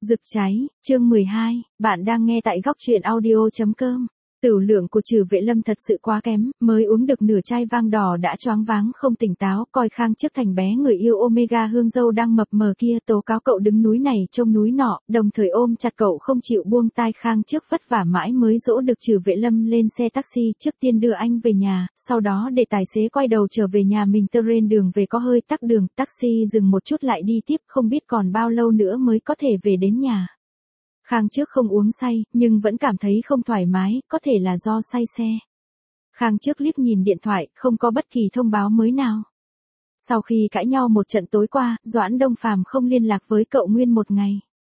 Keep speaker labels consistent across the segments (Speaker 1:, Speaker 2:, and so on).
Speaker 1: Rực cháy, chương 12, bạn đang nghe tại góc truyện audio.com. Tửu lượng của Trử Vệ Lâm thật sự quá kém, mới uống được nửa chai vang đỏ đã choáng váng không tỉnh táo, coi Khang Trước thành bé người yêu Omega Hương dâu đang mập mờ kia tố cáo cậu đứng núi này trông núi nọ, đồng thời ôm chặt cậu không chịu buông tay. Khang Trước vất vả mãi mới dỗ được Trử Vệ Lâm lên xe taxi, trước tiên đưa anh về nhà, sau đó để tài xế quay đầu trở về nhà mình. Trên đường về có hơi tắc đường, taxi dừng một chút lại đi tiếp, không biết còn bao lâu nữa mới có thể về đến nhà. Khang Trước không uống say, nhưng vẫn cảm thấy không thoải mái, có thể là do say xe. Khang Trước liếc nhìn điện thoại, không có bất kỳ thông báo mới nào. Sau khi cãi nhau một trận tối qua, Doãn Đông Phàm không liên lạc với cậu nguyên một ngày.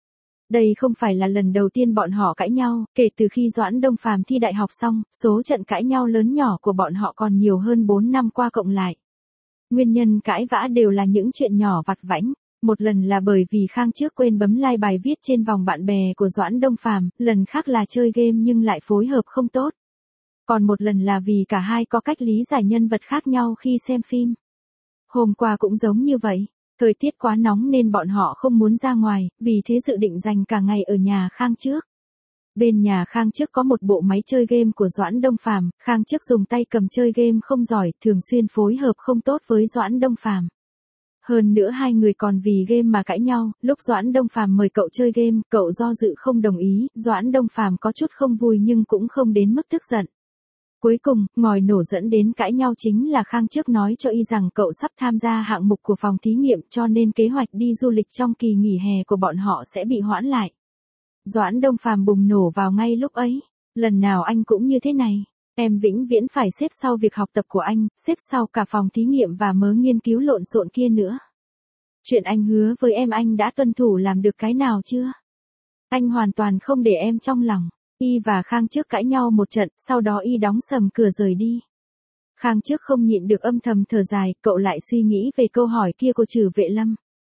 Speaker 1: Đây không phải là lần đầu tiên bọn họ cãi nhau, kể từ khi Doãn Đông Phàm thi đại học xong, số trận cãi nhau lớn nhỏ của bọn họ còn nhiều hơn 4 năm qua cộng lại. Nguyên nhân cãi vã đều là những chuyện nhỏ vặt vãnh. Một lần là bởi vì Khang Trước quên bấm like bài viết trên vòng bạn bè của Doãn Đông Phàm, lần khác là chơi game nhưng lại phối hợp không tốt. Còn một lần là vì cả hai có cách lý giải nhân vật khác nhau khi xem phim. Hôm qua cũng giống như vậy, thời tiết quá nóng nên bọn họ không muốn ra ngoài, vì thế dự định dành cả ngày ở nhà Khang Trước. Bên nhà Khang Trước có một bộ máy chơi game của Doãn Đông Phàm, Khang Trước dùng tay cầm chơi game không giỏi, thường xuyên phối hợp không tốt với Doãn Đông Phàm. Hơn nữa hai người còn vì game mà cãi nhau, lúc Doãn Đông Phàm mời cậu chơi game, cậu do dự không đồng ý, Doãn Đông Phàm có chút không vui nhưng cũng không đến mức tức giận. Cuối cùng, ngòi nổ dẫn đến cãi nhau chính là Khang Trước nói cho y rằng cậu sắp tham gia hạng mục của phòng thí nghiệm cho nên kế hoạch đi du lịch trong kỳ nghỉ hè của bọn họ sẽ bị hoãn lại. Doãn Đông Phàm bùng nổ vào ngay lúc ấy, lần nào anh cũng như thế này. Em vĩnh viễn phải xếp sau việc học tập của anh, xếp sau cả phòng thí nghiệm và mớ nghiên cứu lộn xộn kia nữa. Chuyện anh hứa với em anh đã tuân thủ làm được cái nào chưa? Anh hoàn toàn không để em trong lòng. Y và Khang Trước cãi nhau một trận, sau đó Y đóng sầm cửa rời đi. Khang Trước không nhịn được âm thầm thở dài, cậu lại suy nghĩ về câu hỏi kia của Trử Vệ Lâm.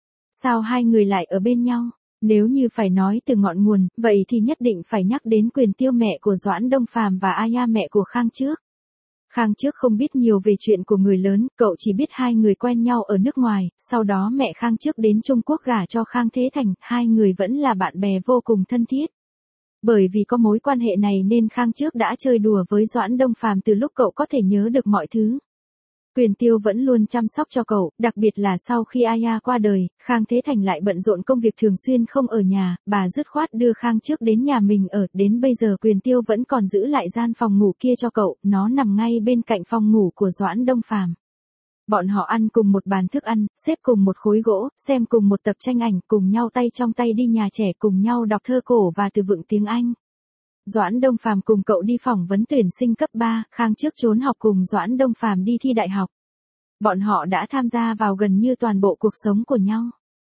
Speaker 1: Sao hai người lại ở bên nhau? Nếu như phải nói từ ngọn nguồn, vậy thì nhất định phải nhắc đến Quyền Tiêu mẹ của Doãn Đông Phàm và Aya mẹ của Khang Trước. Khang Trước không biết nhiều về chuyện của người lớn, cậu chỉ biết hai người quen nhau ở nước ngoài, sau đó mẹ Khang Trước đến Trung Quốc gả cho Khang Thế Thành, hai người vẫn là bạn bè vô cùng thân thiết. Bởi vì có mối quan hệ này nên Khang Trước đã chơi đùa với Doãn Đông Phàm từ lúc cậu có thể nhớ được mọi thứ. Quyền Tiêu vẫn luôn chăm sóc cho cậu, đặc biệt là sau khi Aya qua đời, Khang Thế Thành lại bận rộn công việc thường xuyên không ở nhà, bà dứt khoát đưa Khang Trước đến nhà mình ở, đến bây giờ Quyền Tiêu vẫn còn giữ lại gian phòng ngủ kia cho cậu, nó nằm ngay bên cạnh phòng ngủ của Doãn Đông Phàm. Bọn họ ăn cùng một bàn thức ăn, xếp cùng một khối gỗ, xem cùng một tập tranh ảnh, cùng nhau tay trong tay đi nhà trẻ, cùng nhau đọc thơ cổ và từ vựng tiếng Anh. Doãn Đông Phàm cùng cậu đi phỏng vấn tuyển sinh cấp 3, Khang Trước trốn học cùng Doãn Đông Phàm đi thi đại học. Bọn họ đã tham gia vào gần như toàn bộ cuộc sống của nhau.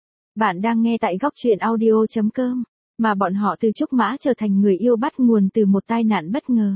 Speaker 1: Bạn đang nghe tại góc truyện audio.com, mà bọn họ từ Trúc Mã trở thành người yêu bắt nguồn từ một tai nạn bất ngờ.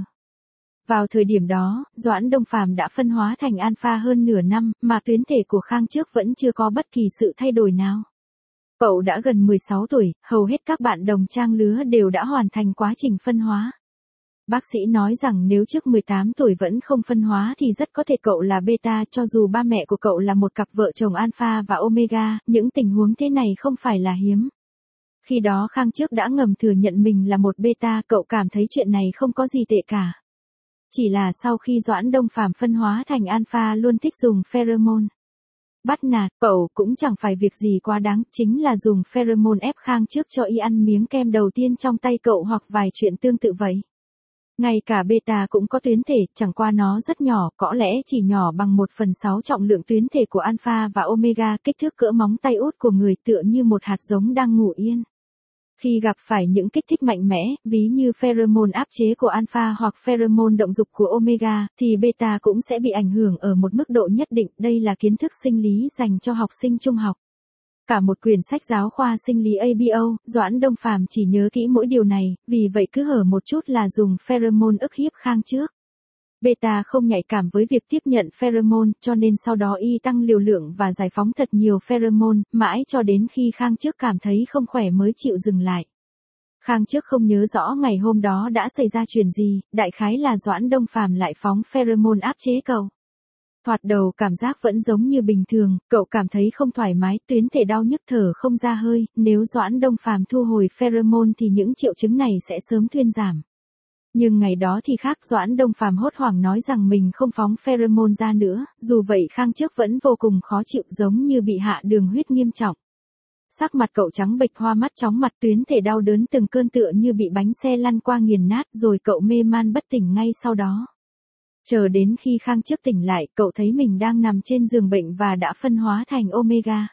Speaker 1: Vào thời điểm đó, Doãn Đông Phàm đã phân hóa thành alpha hơn nửa năm, mà tuyến thể của Khang Trước vẫn chưa có bất kỳ sự thay đổi nào. Cậu đã gần 16 tuổi, hầu hết các bạn đồng trang lứa đều đã hoàn thành quá trình phân hóa. Bác sĩ nói rằng nếu trước 18 tuổi vẫn không phân hóa thì rất có thể cậu là beta, cho dù ba mẹ của cậu là một cặp vợ chồng alpha và omega, những tình huống thế này không phải là hiếm. Khi đó Khang Trước đã ngầm thừa nhận mình là một beta, cậu cảm thấy chuyện này không có gì tệ cả. Chỉ là sau khi Doãn Đông Phàm phân hóa thành alpha luôn thích dùng pheromone bắt nạt cậu, cũng chẳng phải việc gì quá đáng, chính là dùng pheromone ép Khang Trước cho y ăn miếng kem đầu tiên trong tay cậu hoặc vài chuyện tương tự vậy. Ngay cả beta cũng có tuyến thể, chẳng qua nó rất nhỏ, có lẽ chỉ nhỏ bằng 1/6 trọng lượng tuyến thể của alpha và omega, kích thước cỡ móng tay út của người, tựa như một hạt giống đang ngủ yên. Khi gặp phải những kích thích mạnh mẽ, ví như pheromone áp chế của alpha hoặc pheromone động dục của omega, thì beta cũng sẽ bị ảnh hưởng ở một mức độ nhất định. Đây là kiến thức sinh lý dành cho học sinh trung học. Cả một quyển sách giáo khoa sinh lý ABO, Doãn Đông Phàm chỉ nhớ kỹ mỗi điều này, vì vậy cứ hở một chút là dùng pheromone ức hiếp Khang Trước. Beta không nhạy cảm với việc tiếp nhận pheromone, cho nên sau đó y tăng liều lượng và giải phóng thật nhiều pheromone, mãi cho đến khi Khang Trước cảm thấy không khỏe mới chịu dừng lại. Khang Trước không nhớ rõ ngày hôm đó đã xảy ra chuyện gì, đại khái là Doãn Đông Phàm lại phóng pheromone áp chế cậu. Thoạt đầu cảm giác vẫn giống như bình thường, cậu cảm thấy không thoải mái, tuyến thể đau nhức thở không ra hơi, nếu Doãn Đông Phàm thu hồi pheromone thì những triệu chứng này sẽ sớm thuyên giảm. Nhưng ngày đó thì khác, Doãn Đông Phàm hốt hoảng nói rằng mình không phóng pheromone ra nữa, dù vậy Khang Trước vẫn vô cùng khó chịu giống như bị hạ đường huyết nghiêm trọng. Sắc mặt cậu trắng bệch, hoa mắt chóng mặt, tuyến thể đau đớn từng cơn tựa như bị bánh xe lăn qua nghiền nát, rồi cậu mê man bất tỉnh ngay sau đó. Chờ đến khi Khang Trước tỉnh lại, cậu thấy mình đang nằm trên giường bệnh và đã phân hóa thành Omega.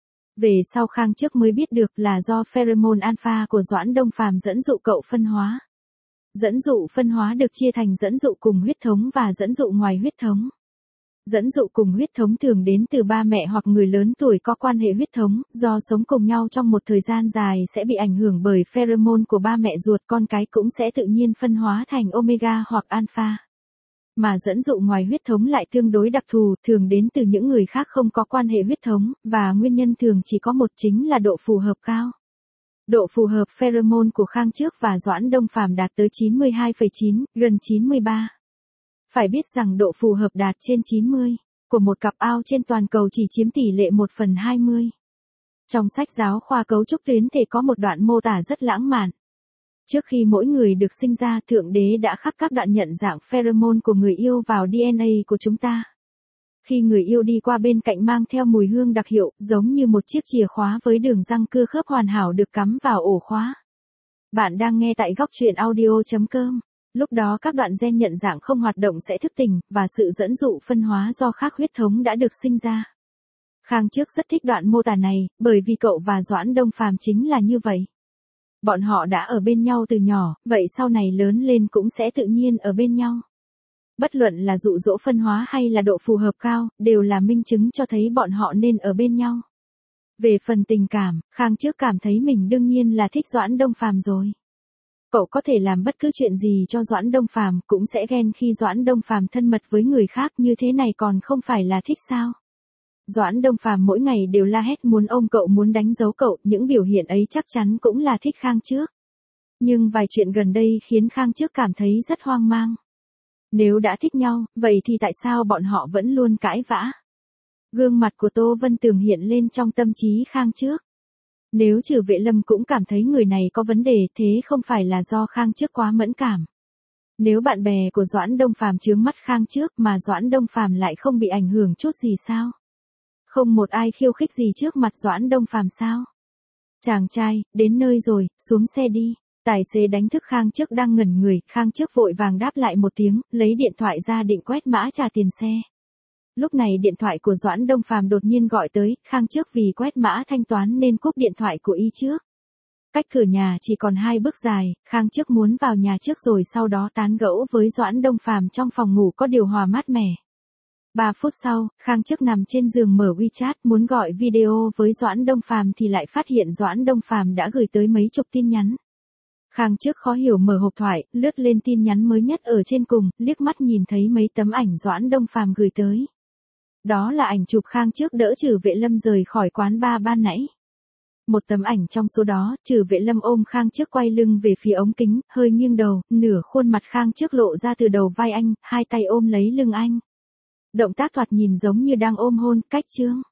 Speaker 1: Về sau Khang Trước mới biết được là do pheromone alpha của Doãn Đông Phàm dẫn dụ cậu phân hóa. Dẫn dụ phân hóa được chia thành dẫn dụ cùng huyết thống và dẫn dụ ngoài huyết thống. Dẫn dụ cùng huyết thống thường đến từ ba mẹ hoặc người lớn tuổi có quan hệ huyết thống, do sống cùng nhau trong một thời gian dài sẽ bị ảnh hưởng bởi pheromone của ba mẹ ruột, con cái cũng sẽ tự nhiên phân hóa thành Omega hoặc Alpha. Mà dẫn dụ ngoài huyết thống lại tương đối đặc thù, thường đến từ những người khác không có quan hệ huyết thống, và nguyên nhân thường chỉ có một, chính là độ phù hợp cao. Độ phù hợp pheromone của Khang Trước và Doãn Đông Phàm đạt tới 92,9, gần 93. Phải biết rằng độ phù hợp đạt trên 90 của một cặp ao trên toàn cầu chỉ chiếm tỷ lệ 1/20. Trong sách giáo khoa cấu trúc tuyến thể có một đoạn mô tả rất lãng mạn. Trước khi mỗi người được sinh ra, Thượng Đế đã khắc các đoạn nhận dạng pheromone của người yêu vào DNA của chúng ta. Khi người yêu đi qua bên cạnh mang theo mùi hương đặc hiệu, giống như một chiếc chìa khóa với đường răng cưa khớp hoàn hảo được cắm vào ổ khóa. Bạn đang nghe tại góc truyện audio.com. Lúc đó các đoạn gen nhận dạng không hoạt động sẽ thức tỉnh, và sự dẫn dụ phân hóa do khác huyết thống đã được sinh ra. Khang Trước rất thích đoạn mô tả này, bởi vì cậu và Doãn Đông Phàm chính là như vậy. Bọn họ đã ở bên nhau từ nhỏ, vậy sau này lớn lên cũng sẽ tự nhiên ở bên nhau. Bất luận là dụ dỗ phân hóa hay là độ phù hợp cao, đều là minh chứng cho thấy bọn họ nên ở bên nhau. Về phần tình cảm, Khang Trước cảm thấy mình đương nhiên là thích Doãn Đông Phàm rồi. Cậu có thể làm bất cứ chuyện gì cho Doãn Đông Phàm, cũng sẽ ghen khi Doãn Đông Phàm thân mật với người khác, như thế này còn không phải là thích sao? Doãn Đông Phàm mỗi ngày đều la hét muốn ôm cậu, muốn đánh dấu cậu, những biểu hiện ấy chắc chắn cũng là thích Khang Trước. Nhưng vài chuyện gần đây khiến Khang Trước cảm thấy rất hoang mang. Nếu đã thích nhau, vậy thì tại sao bọn họ vẫn luôn cãi vã? Gương mặt của Tô Vân Tường hiện lên trong tâm trí Khang Trước. Nếu Trừ Vệ Lâm cũng cảm thấy người này có vấn đề, thế không phải là do Khang Trước quá mẫn cảm. Nếu bạn bè của Doãn Đông Phàm chướng mắt Khang Trước mà Doãn Đông Phàm lại không bị ảnh hưởng chút gì sao? Không một ai khiêu khích gì trước mặt Doãn Đông Phàm sao? Chàng trai, đến nơi rồi, xuống xe đi. Tài xế đánh thức Khang Trước đang ngẩn người, Khang Trước vội vàng đáp lại một tiếng, lấy điện thoại ra định quét mã trả tiền xe. Lúc này điện thoại của Doãn Đông Phàm đột nhiên gọi tới, Khang Trước vì quét mã thanh toán nên cúp điện thoại của y trước. Cách cửa nhà chỉ còn 2 bước dài, Khang Trước muốn vào nhà trước rồi sau đó tán gẫu với Doãn Đông Phàm trong phòng ngủ có điều hòa mát mẻ. 3 phút sau, Khang Trước nằm trên giường mở WeChat muốn gọi video với Doãn Đông Phàm thì lại phát hiện Doãn Đông Phàm đã gửi tới mấy chục tin nhắn. Khang Trước khó hiểu mở hộp thoại, lướt lên tin nhắn mới nhất ở trên cùng, liếc mắt nhìn thấy mấy tấm ảnh Doãn Đông Phàm gửi tới. Đó là ảnh chụp Khang Trước đỡ Trừ Vệ Lâm rời khỏi quán bar ban nãy. Một tấm ảnh trong số đó, Trừ Vệ Lâm ôm Khang Trước quay lưng về phía ống kính, hơi nghiêng đầu, nửa khuôn mặt Khang Trước lộ ra từ đầu vai anh, hai tay ôm lấy lưng anh. Động tác thoạt nhìn giống như đang ôm hôn, cách chương.